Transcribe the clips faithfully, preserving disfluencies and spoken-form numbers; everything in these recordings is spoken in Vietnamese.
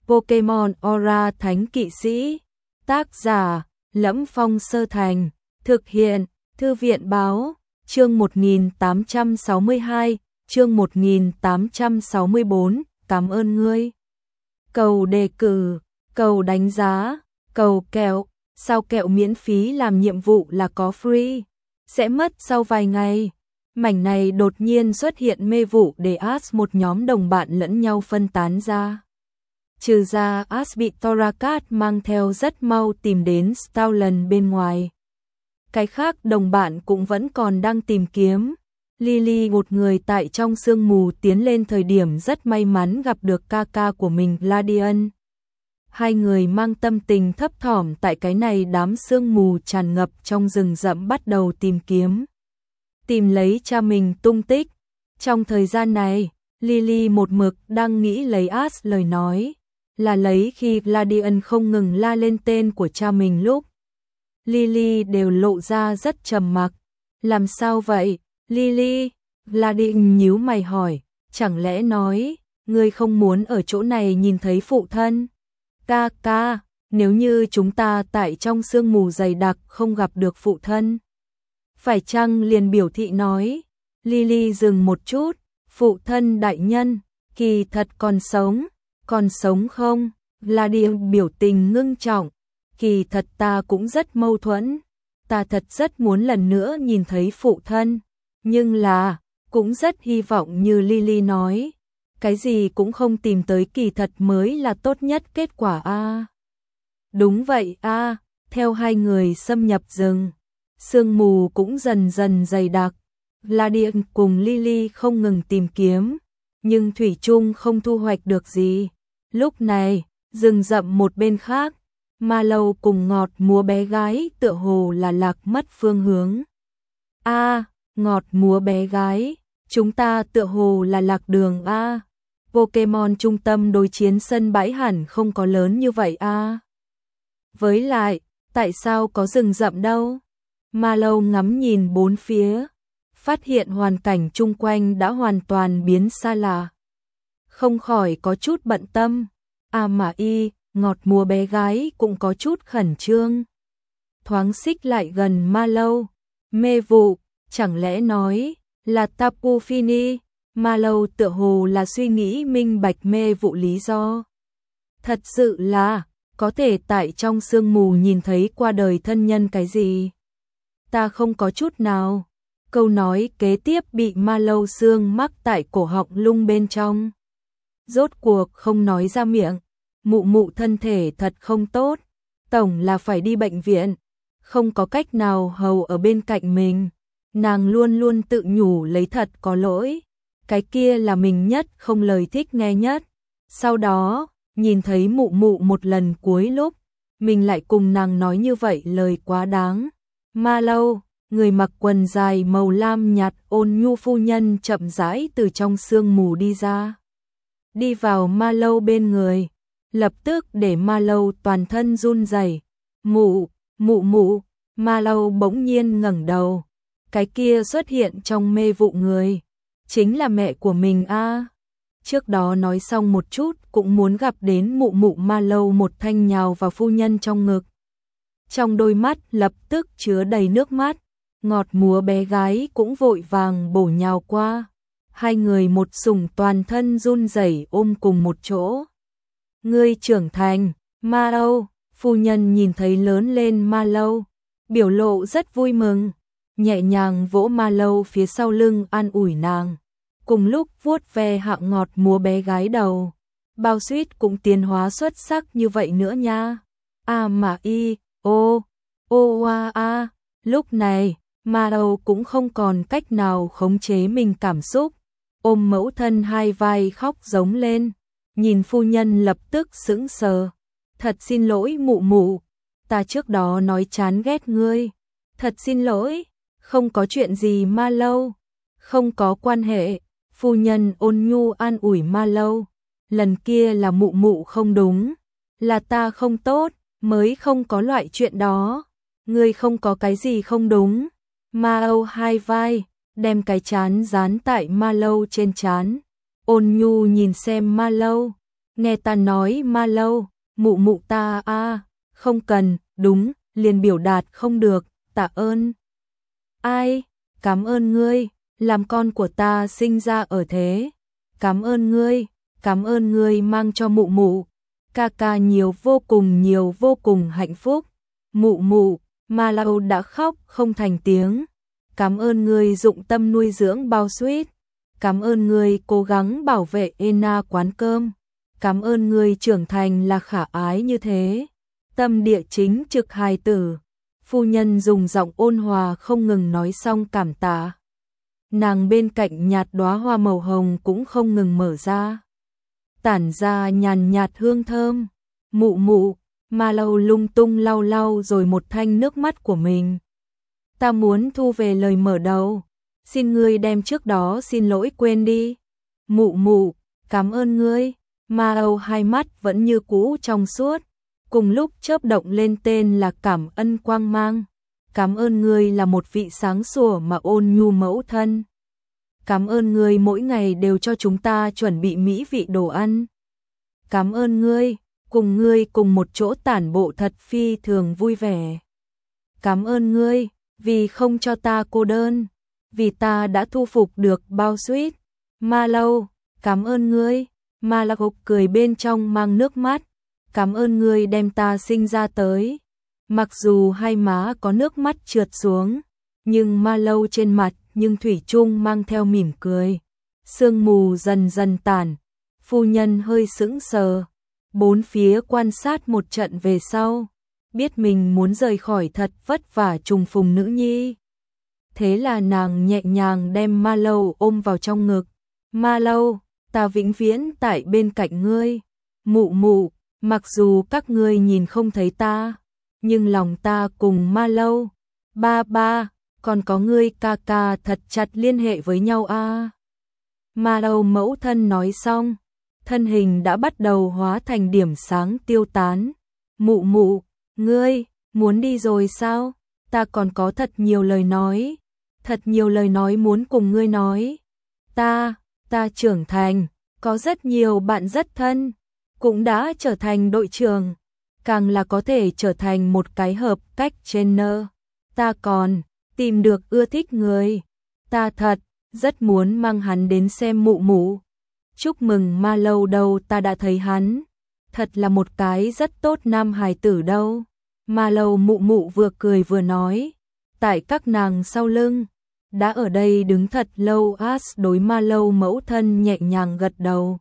Pokemon Aura Thánh Kỵ Sĩ. Tác giả: Lẫm Phong Sơ Thành. Thực hiện: Thư viện báo. Chương một nghìn tám trăm sáu mươi hai, chương một nghìn tám trăm sáu mươi bốn, cảm ơn ngươi. Cầu đề cử, cầu đánh giá, cầu kẹo, sao kẹo miễn phí làm nhiệm vụ là có free, sẽ mất sau vài ngày. Mảnh này đột nhiên xuất hiện mê vụ để Ash một nhóm đồng bạn lẫn nhau phân tán ra. Trừ ra Ash bị Torakat mang theo rất mau tìm đến Stoutland bên ngoài. Cái khác đồng bạn cũng vẫn còn đang tìm kiếm. Lily một người tại trong sương mù tiến lên thời điểm rất may mắn gặp được ca ca của mình Gladian. Hai người mang tâm tình thấp thỏm tại cái này đám sương mù tràn ngập trong rừng rậm bắt đầu tìm kiếm. Tìm lấy cha mình tung tích. Trong thời gian này, Lily một mực đang nghĩ lấy Ash lời nói, là lấy khi Gladian không ngừng la lên tên của cha mình lúc. Lily đều lộ ra rất trầm mặc. Làm sao vậy, Lily? Gladian nhíu mày hỏi, chẳng lẽ nói, ngươi không muốn ở chỗ này nhìn thấy phụ thân? Ca ca, nếu như chúng ta tại trong sương mù dày đặc không gặp được phụ thân, phải chăng liền biểu thị nói? Lily dừng một chút, phụ thân đại nhân, kỳ thật còn sống, còn sống không? Gladian biểu tình ngưng trọng, kỳ thật ta cũng rất mâu thuẫn, ta thật rất muốn lần nữa nhìn thấy phụ thân, nhưng là, cũng rất hy vọng như Lily nói, cái gì cũng không tìm tới kỳ thật mới là tốt nhất kết quả a. À, đúng vậy a, à, theo hai người xâm nhập rừng, sương mù cũng dần dần dày đặc. Gladian cùng Lily không ngừng tìm kiếm, nhưng thủy chung không thu hoạch được gì. Lúc này, rừng rậm một bên khác, Mallow cùng Ngọt múa bé gái tựa hồ là lạc mất phương hướng. A, à, Ngọt múa bé gái, chúng ta tựa hồ là lạc đường a. À, Pokemon trung tâm đối chiến sân bãi hẳn không có lớn như vậy a. À, với lại, tại sao có rừng rậm đâu? Mallow ngắm nhìn bốn phía, phát hiện hoàn cảnh chung quanh đã hoàn toàn biến xa lạ. Không khỏi có chút bận tâm. À mà y, Ngọt múa bé gái cũng có chút khẩn trương. Thoáng xích lại gần Mallow. Mê vụ, chẳng lẽ nói là Tapu Fini? Mallow tựa hồ là suy nghĩ minh bạch mê vụ lý do. Thật sự là, có thể tại trong sương mù nhìn thấy qua đời thân nhân cái gì? Ta không có chút nào. Câu nói kế tiếp bị Mallow xương mắc tại cổ họng lung bên trong. Rốt cuộc không nói ra miệng. Mụ mụ thân thể thật không tốt, tổng là phải đi bệnh viện, không có cách nào hầu ở bên cạnh mình. Nàng luôn luôn tự nhủ lấy thật có lỗi, cái kia là mình nhất không lời thích nghe nhất. Sau đó, nhìn thấy mụ mụ một lần cuối lúc, mình lại cùng nàng nói như vậy lời quá đáng. Mallow, người mặc quần dài màu lam nhạt ôn nhu phu nhân chậm rãi từ trong sương mù đi ra. Đi vào Mallow bên người, lập tức để Mallow toàn thân run rẩy. Mụ, mụ mụ, Mallow bỗng nhiên ngẩng đầu. Cái kia xuất hiện trong mê vụ người, chính là mẹ của mình a. À, trước đó nói xong một chút cũng muốn gặp đến mụ mụ. Mallow một thanh nhào vào phu nhân trong ngực. Trong đôi mắt lập tức chứa đầy nước mắt. Ngọt múa bé gái cũng vội vàng bổ nhào qua. Hai người một sủng toàn thân run rẩy ôm cùng một chỗ. Ngươi trưởng thành, Mallow. Phu nhân nhìn thấy lớn lên Mallow, biểu lộ rất vui mừng, nhẹ nhàng vỗ Mallow phía sau lưng an ủi nàng, cùng lúc vuốt ve hạ Ngọt múa bé gái đầu. Bao suýt cũng tiến hóa xuất sắc như vậy nữa nha. A à mà y, ô, ô a a. Lúc này, Mallow cũng không còn cách nào khống chế mình cảm xúc, ôm mẫu thân hai vai khóc giống lên. Nhìn phu nhân lập tức sững sờ. Thật xin lỗi mụ mụ, ta trước đó nói chán ghét ngươi. Thật xin lỗi, không có chuyện gì Mallow, không có quan hệ. Phu nhân ôn nhu an ủi Mallow. Lần kia là mụ mụ không đúng, là ta không tốt, mới không có loại chuyện đó. Ngươi không có cái gì không đúng. Mallow hai vai, đem cái chán dán tại Mallow trên chán. Ôn nhu nhìn xem Mallow, Nghe ta nói Ma Lâu, mụ mụ ta a à, không cần, đúng, liền biểu đạt không được, tạ ơn. Ai, cảm ơn ngươi, làm con của ta sinh ra ở thế. Cảm ơn ngươi, cảm ơn ngươi mang cho mụ mụ, ca ca nhiều vô cùng nhiều vô cùng hạnh phúc. Mụ mụ, Ma Lâu đã khóc không thành tiếng. Cảm ơn ngươi dụng tâm nuôi dưỡng Bao Sweet. Cảm ơn ngươi cố gắng bảo vệ Ena quán cơm. Cảm ơn ngươi trưởng thành là khả ái như thế. Tâm địa chính trực hài tử. Phu nhân dùng giọng ôn hòa không ngừng nói xong cảm tạ. Nàng bên cạnh nhạt đóa hoa màu hồng cũng không ngừng mở ra, tản ra nhàn nhạt hương thơm. Mụ mụ, Ma Lâu lung tung lau lau rồi một thanh nước mắt của mình. Ta muốn thu về lời mở đầu, xin ngươi đem trước đó xin lỗi quên đi. Mụ mụ, cảm ơn ngươi. Ma Lâu hai mắt vẫn như cũ trong suốt, cùng lúc chớp động lên tên là cảm ơn quang mang. Cảm ơn ngươi là một vị sáng sủa mà ôn nhu mẫu thân. Cảm ơn ngươi mỗi ngày đều cho chúng ta chuẩn bị mỹ vị đồ ăn. Cảm ơn ngươi, cùng ngươi cùng một chỗ tản bộ thật phi thường vui vẻ. Cảm ơn ngươi, vì không cho ta cô đơn, vì ta đã thu phục được Bao Sweet. Ma Lâu, cảm ơn ngươi. Ma Lâu cười bên trong mang nước mắt. Cảm ơn ngươi đem ta sinh ra tới. Mặc dù hai má có nước mắt trượt xuống, nhưng Ma Lâu trên mặt nhưng thủy chung mang theo mỉm cười. Sương mù dần dần tản, phu nhân hơi sững sờ, bốn phía quan sát một trận về sau, biết mình muốn rời khỏi thật vất vả trùng phùng nữ nhi. Thế là nàng nhẹ nhàng đem Ma Lâu ôm vào trong ngực. Ma Lâu, ta vĩnh viễn tại bên cạnh ngươi. Mụ mụ, mặc dù các ngươi nhìn không thấy ta, nhưng lòng ta cùng Ma Lâu, ba ba, còn có ngươi ca ca thật chặt liên hệ với nhau a. À. Ma Lâu mẫu thân nói xong, thân hình đã bắt đầu hóa thành điểm sáng tiêu tán. Mụ mụ, ngươi, muốn đi rồi sao? Ta còn có thật nhiều lời nói, thật nhiều lời nói muốn cùng ngươi nói. Ta, ta trưởng thành, có rất nhiều bạn rất thân, cũng đã trở thành đội trưởng, càng là có thể trở thành một cái hợp cách trainer. Ta còn tìm được ưa thích người, ta thật rất muốn mang hắn đến xem mụ mụ. Chúc mừng Ma Lâu đâu, ta đã thấy hắn, thật là một cái rất tốt nam hài tử đâu. Ma Lâu mụ mụ vừa cười vừa nói, tại các nàng sau lưng, đã ở đây đứng thật lâu. As đối Ma Lâu mẫu thân nhẹ nhàng gật đầu.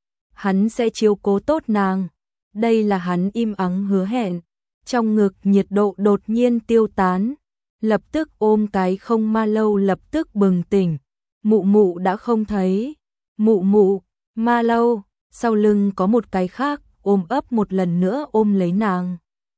Hắn sẽ chiếu cố tốt nàng, đây là hắn im ắng hứa hẹn. Trong ngực nhiệt độ đột nhiên tiêu tán, lập tức ôm cái không. Ma Lâu lập tức bừng tỉnh, mụ mụ đã không thấy. Mụ mụ, Ma Lâu, sau lưng có một cái khác ôm ấp một lần nữa ôm lấy nàng.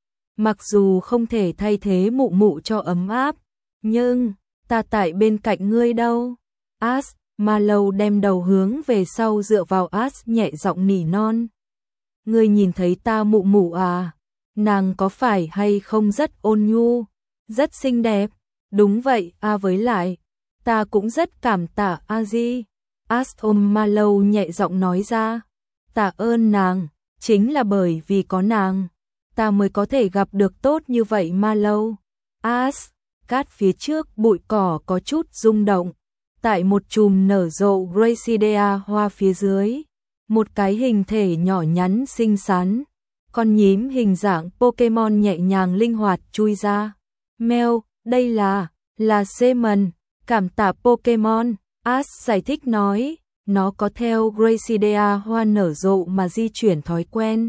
Mặc dù không thể thay thế mụ mụ cho ấm áp, nhưng ta tại bên cạnh ngươi đâu. As, Ma Lâu đem đầu hướng về sau dựa vào As nhẹ giọng nỉ non. Ngươi nhìn thấy ta mụ mụ à? Nàng có phải hay không rất ôn nhu, rất xinh đẹp? Đúng vậy, a à, với lại, ta cũng rất cảm tạ a di. As ôm Ma Lâu nhẹ giọng nói ra. Tạ ơn nàng, chính là bởi vì có nàng, ta mới có thể gặp được tốt như vậy Ma Lâu. As, cát phía trước bụi cỏ có chút rung động. Tại một chùm nở rộ Gracidea hoa phía dưới, một cái hình thể nhỏ nhắn xinh xắn, con nhím hình dạng Pokemon nhẹ nhàng linh hoạt chui ra. Mèo, đây là, là Seaman, cảm tạ Pokemon. As giải thích nói, nó có theo Gracidea hoa nở rộ mà di chuyển thói quen.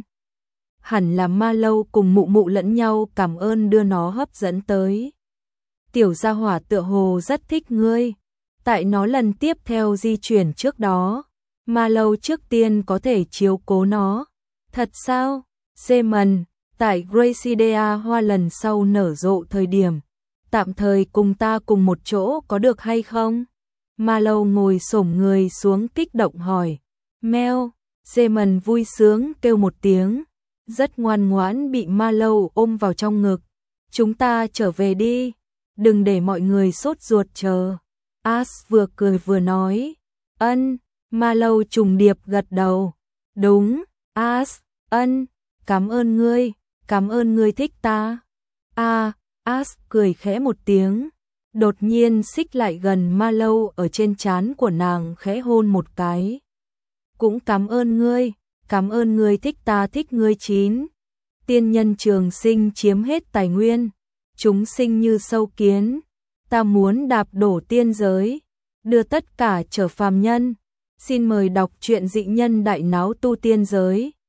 Hẳn là Ma Lâu cùng mụ mụ lẫn nhau cảm ơn đưa nó hấp dẫn tới. Tiểu gia hỏa tựa hồ rất thích ngươi. Tại nó lần tiếp theo di chuyển trước đó, Ma Lâu trước tiên có thể chiếu cố nó. Thật sao? Seaman, tại Gracidea hoa lần sau nở rộ thời điểm, tạm thời cùng ta cùng một chỗ có được hay không? Ma Lâu ngồi xổm người xuống kích động hỏi. Meo, Seaman vui sướng kêu một tiếng, rất ngoan ngoãn bị Ma Lâu ôm vào trong ngực. Chúng ta trở về đi, đừng để mọi người sốt ruột chờ. As vừa cười vừa nói. Ân, Ma Lâu trùng điệp gật đầu. Đúng, As, ân, cảm ơn ngươi, cảm ơn ngươi thích ta. A, As cười khẽ một tiếng, đột nhiên xích lại gần Ma Lâu ở trên trán của nàng khẽ hôn một cái. Cũng cảm ơn ngươi, cảm ơn ngươi thích ta thích ngươi chín. Tiên nhân trường sinh chiếm hết tài nguyên, chúng sinh như sâu kiến, ta muốn đạp đổ tiên giới, đưa tất cả trở phàm nhân. Xin mời đọc truyện Dị Nhân Đại Náo Tu Tiên Giới.